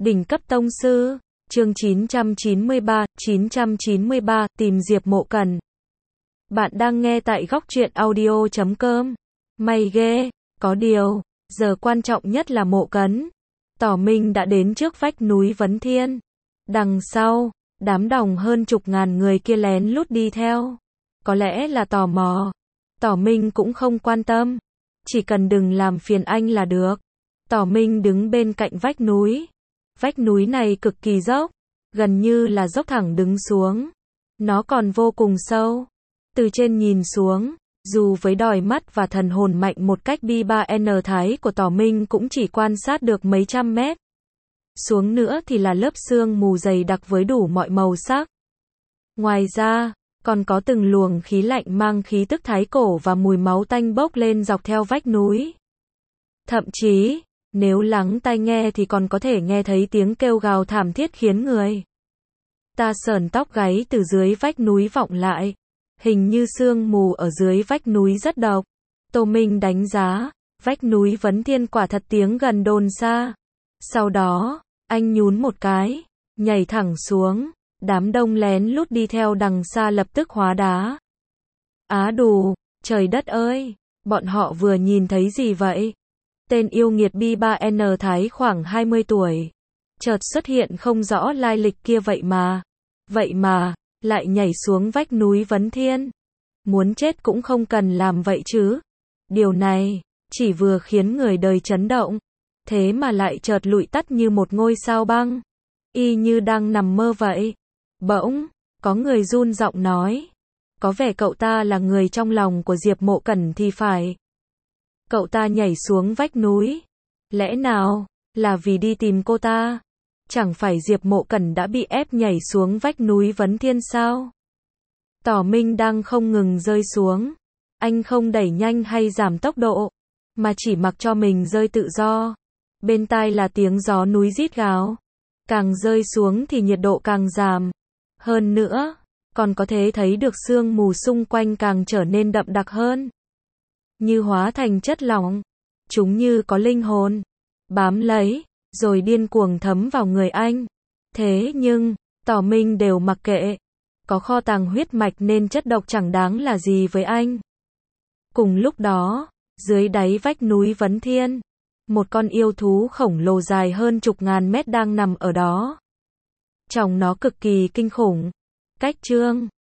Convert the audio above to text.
Đỉnh cấp tông sư, chương 993, tìm Diệp Mộ Cẩn. Bạn đang nghe tại góc truyện audio.com. May ghê, có điều, giờ quan trọng nhất là Mộ Cẩn. Tỏ Minh đã đến trước vách núi Vấn Thiên. Đằng sau, đám đồng hơn chục ngàn người kia lén lút đi theo. Có lẽ là tò mò. Tỏ Minh cũng không quan tâm. Chỉ cần đừng làm phiền anh là được. Tỏ Minh đứng bên cạnh vách núi. Vách núi này cực kỳ dốc, gần như là dốc thẳng đứng xuống. Nó còn vô cùng sâu. Từ trên nhìn xuống, dù với đòi mắt và thần hồn mạnh một cách bi 3N thái của Tỏ Minh cũng chỉ quan sát được mấy trăm mét. Xuống nữa thì là lớp sương mù dày đặc với đủ mọi màu sắc. Ngoài ra, còn có từng luồng khí lạnh mang khí tức thái cổ và mùi máu tanh bốc lên dọc theo vách núi. Thậm chí, nếu lắng tai nghe thì còn có thể nghe thấy tiếng kêu gào thảm thiết khiến người ta sởn tóc gáy từ dưới vách núi vọng lại. Hình như sương mù ở dưới vách núi rất độc. Tô Minh đánh giá, vách núi Vấn Thiên quả thật tiếng gần đồn xa. Sau đó, anh nhún một cái, nhảy thẳng xuống. Đám đông lén lút đi theo đằng xa lập tức hóa đá. Á đù, trời đất ơi, bọn họ vừa nhìn thấy gì vậy? Tên yêu nghiệt bi 3N thái khoảng 20 tuổi. Chợt xuất hiện không rõ lai lịch kia vậy mà, lại nhảy xuống vách núi Vấn Thiên. Muốn chết cũng không cần làm vậy chứ. Điều này, chỉ vừa khiến người đời chấn động. Thế mà lại chợt lụi tắt như một ngôi sao băng. Y như đang nằm mơ vậy. Bỗng, có người run giọng nói. Có vẻ cậu ta là người trong lòng của Diệp Mộ Cẩn thì phải. Cậu ta nhảy xuống vách núi. Lẽ nào, là vì đi tìm cô ta? Chẳng phải Diệp Mộ Cẩn đã bị ép nhảy xuống vách núi Vấn Thiên sao? Tỏ Minh đang không ngừng rơi xuống. Anh không đẩy nhanh hay giảm tốc độ, mà chỉ mặc cho mình rơi tự do. Bên tai là tiếng gió núi rít gào. Càng rơi xuống thì nhiệt độ càng giảm. Hơn nữa, còn có thể thấy được sương mù xung quanh càng trở nên đậm đặc hơn. Như hóa thành chất lỏng. Chúng như có linh hồn. Bám lấy, rồi điên cuồng thấm vào người anh. Thế nhưng, Tỏ Minh đều mặc kệ. Có kho tàng huyết mạch nên chất độc chẳng đáng là gì với anh. Cùng lúc đó, dưới đáy vách núi Vấn Thiên, một con yêu thú khổng lồ dài hơn chục ngàn mét đang nằm ở đó. Trông nó cực kỳ kinh khủng. Cách chương